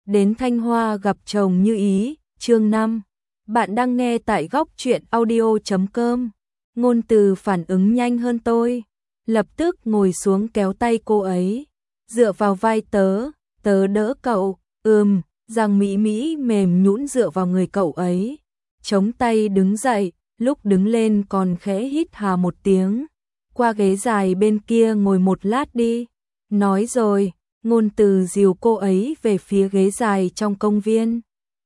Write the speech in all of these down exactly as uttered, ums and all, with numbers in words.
đến Thanh Hoa gặp chồng như ý, chương năm. Bạn đang nghe tại góc truyện audio chấm com. Ngôn Từ phản ứng nhanh hơn tôi, lập tức ngồi xuống kéo tay cô ấy, dựa vào vai tớ, tớ đỡ cậu, ừm, Giang Mỹ Mỹ mềm nhũn dựa vào người cậu ấy, chống tay đứng dậy, lúc đứng lên còn khẽ hít hà một tiếng, qua ghế dài bên kia ngồi một lát đi, nói rồi, Ngôn Từ dìu cô ấy về phía ghế dài trong công viên.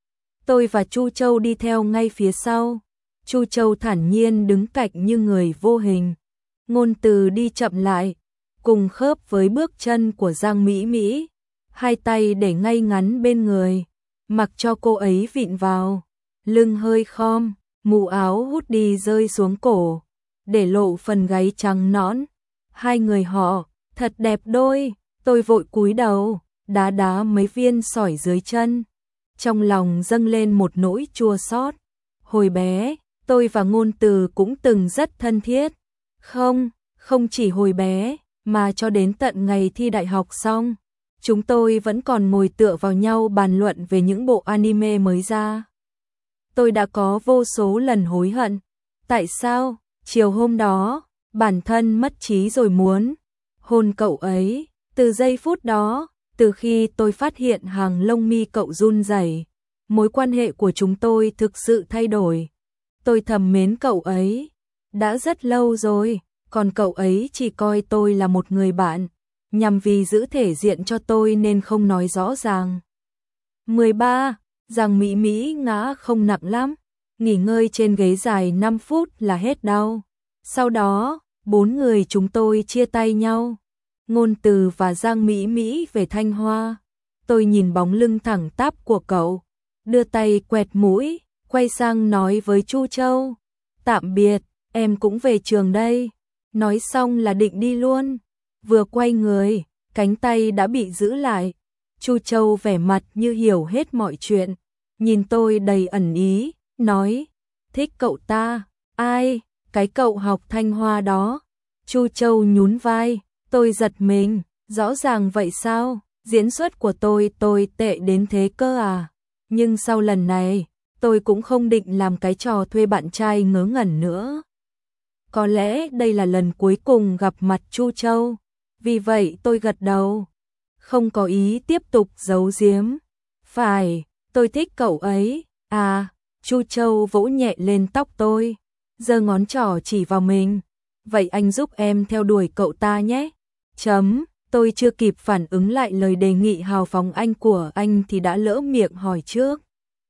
Tôi và Chu Châu đi theo ngay phía sau. Chu Châu thản nhiên đứng cạnh như người vô hình. Ngôn Từ đi chậm lại, cùng khớp với bước chân của Giang Mỹ Mỹ, hai tay để ngay ngắn bên người, mặc cho cô ấy vịn vào, lưng hơi khom, mũ áo hút đi rơi xuống cổ, để lộ phần gáy trắng nõn. Hai người họ thật đẹp đôi. Tôi vội cúi đầu, đá đá mấy viên sỏi dưới chân. Trong lòng dâng lên một nỗi chua xót. Hồi bé, tôi và Ngôn Từ cũng từng rất thân thiết. Không, không chỉ hồi bé, mà cho đến tận ngày thi đại học xong, chúng tôi vẫn còn ngồi tựa vào nhau bàn luận về những bộ anime mới ra. Tôi đã có vô số lần hối hận. Tại sao, chiều hôm đó, bản thân mất trí rồi muốn hôn cậu ấy. Từ giây phút đó, từ khi tôi phát hiện hàng lông mi cậu run rẩy, mối quan hệ của chúng tôi thực sự thay đổi. Tôi thầm mến cậu ấy, đã rất lâu rồi, còn cậu ấy chỉ coi tôi là một người bạn, nhằm vì giữ thể diện cho tôi nên không nói rõ ràng. mười ba. Giang Mỹ Mỹ ngã không nặng lắm, nghỉ ngơi trên ghế dài năm phút là hết đau. Sau đó, bốn người chúng tôi chia tay nhau. Ngôn Từ và Giang Mỹ Mỹ về Thanh Hoa. Tôi nhìn bóng lưng thẳng tắp của cậu, đưa tay quẹt mũi, quay sang nói với Chu Châu, tạm biệt, em cũng về trường đây. Nói xong là định đi luôn. Vừa quay người, cánh tay đã bị giữ lại. Chu Châu vẻ mặt như hiểu hết mọi chuyện, nhìn tôi đầy ẩn ý, nói, thích cậu ta. Ai? Cái cậu học Thanh Hoa đó. Chu Châu nhún vai. Tôi giật mình, rõ ràng vậy sao? Diễn xuất của tôi tôi tệ đến thế cơ à? Nhưng sau lần này, tôi cũng không định làm cái trò thuê bạn trai ngớ ngẩn nữa. Có lẽ đây là lần cuối cùng gặp mặt Chu Châu, vì vậy tôi gật đầu, không có ý tiếp tục giấu giếm. Phải, tôi thích cậu ấy. À, Chu Châu vỗ nhẹ lên tóc tôi, giơ ngón trỏ chỉ vào mình. Vậy anh giúp em theo đuổi cậu ta nhé. Chấm, tôi chưa kịp phản ứng lại lời đề nghị hào phóng anh của anh thì đã lỡ miệng hỏi trước.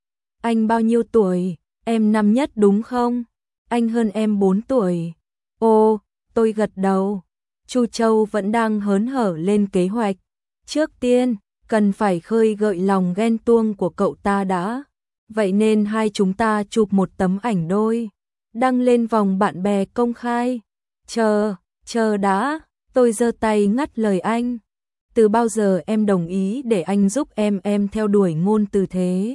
Anh bao nhiêu tuổi? Em năm nhất đúng không? Anh hơn em bốn tuổi. Ồ, tôi gật đầu. Chu Châu vẫn đang hớn hở lên kế hoạch. Trước tiên, cần phải khơi gợi lòng ghen tuông của cậu ta đã. Vậy nên hai chúng ta chụp một tấm ảnh đôi, đăng lên vòng bạn bè công khai. Chờ, chờ đã. Tôi giơ tay ngắt lời anh. Từ bao giờ em đồng ý để anh giúp em em theo đuổi Ngôn Từ thế?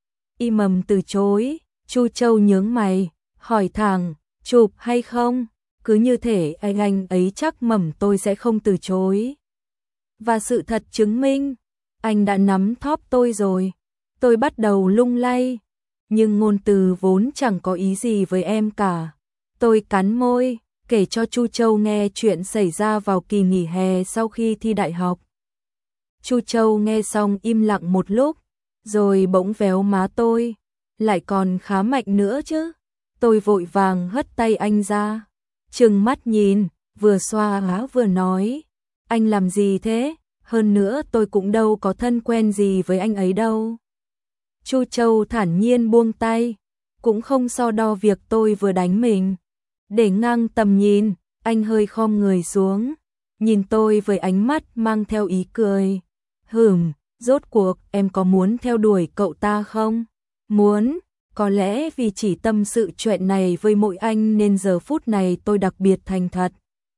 Y mầm từ chối. Chu Châu nhướng mày, hỏi thẳng, chụp hay không? Cứ như thể anh anh ấy chắc mầm tôi sẽ không từ chối. Và sự thật chứng minh, anh đã nắm thóp tôi rồi. Tôi bắt đầu lung lay. Nhưng Ngôn Từ vốn chẳng có ý gì với em cả. Tôi cắn môi, kể cho Chu Châu nghe chuyện xảy ra vào kỳ nghỉ hè sau khi thi đại học. Chu Châu nghe xong im lặng một lúc, rồi bỗng véo má tôi, lại còn khá mạnh nữa chứ. Tôi vội vàng hất tay anh ra, trừng mắt nhìn, vừa xoa má vừa nói, anh làm gì thế? Hơn nữa tôi cũng đâu có thân quen gì với anh ấy đâu. Chu Châu thản nhiên buông tay, cũng không so đo việc tôi vừa đánh mình. Để ngang tầm nhìn, anh hơi khom người xuống, nhìn tôi với ánh mắt mang theo ý cười. Hửm, rốt cuộc em có muốn theo đuổi cậu ta không? Muốn, có lẽ vì chỉ tâm sự chuyện này với mỗi anh nên giờ phút này tôi đặc biệt thành thật.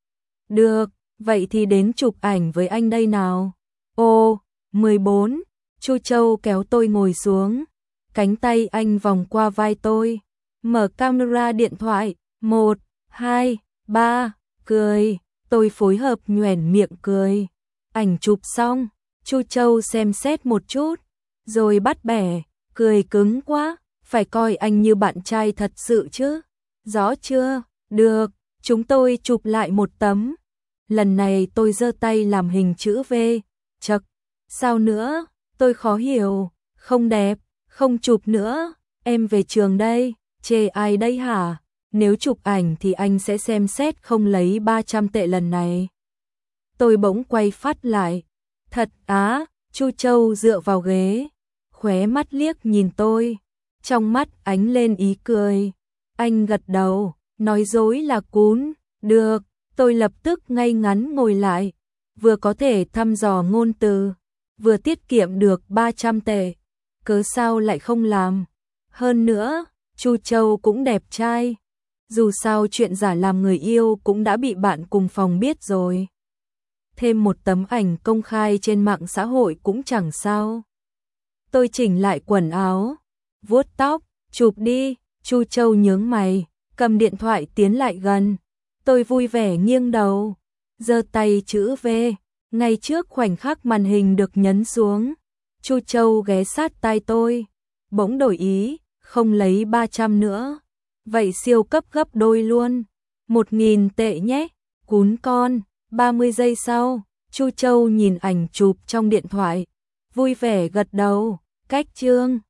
Được, vậy thì đến chụp ảnh với anh đây nào. Ô, mười bốn, Chu Châu kéo tôi ngồi xuống, cánh tay anh vòng qua vai tôi, mở camera điện thoại. Một, hai, ba, cười, tôi phối hợp nhoẻn miệng cười. Ảnh chụp xong, Chu Châu xem xét một chút, rồi bắt bẻ, cười cứng quá, phải coi anh như bạn trai thật sự chứ. Rõ chưa? Được, chúng tôi chụp lại một tấm. Lần này tôi giơ tay làm hình chữ V. Chậc, sao nữa? Tôi khó hiểu. Không đẹp, không chụp nữa. Em về trường đây. Chê ai đây hả? Nếu chụp ảnh thì anh sẽ xem xét không lấy ba trăm tệ lần này. Tôi bỗng quay phát lại. Thật á, Chu Châu dựa vào ghế, khóe mắt liếc nhìn tôi, trong mắt ánh lên ý cười. Anh gật đầu, nói dối là cún. Được, tôi lập tức ngay ngắn ngồi lại, vừa có thể thăm dò ngôn từ, vừa tiết kiệm được ba trăm tệ. Cớ sao lại không làm? Hơn nữa, Chu Châu cũng đẹp trai. Dù sao chuyện giả làm người yêu cũng đã bị bạn cùng phòng biết rồi. Thêm một tấm ảnh công khai trên mạng xã hội cũng chẳng sao. Tôi chỉnh lại quần áo, vuốt tóc, chụp đi. Chu Châu nhướng mày, cầm điện thoại tiến lại gần. Tôi vui vẻ nghiêng đầu, giơ tay chữ V. Ngay trước khoảnh khắc màn hình được nhấn xuống, Chu Châu ghé sát tai tôi, bỗng đổi ý, không lấy ba trăm nữa. Vậy siêu cấp gấp đôi luôn. Một nghìn tệ nhé, cún con. ba mươi giây sau, Chu Châu nhìn ảnh chụp trong điện thoại, vui vẻ gật đầu, cách chương.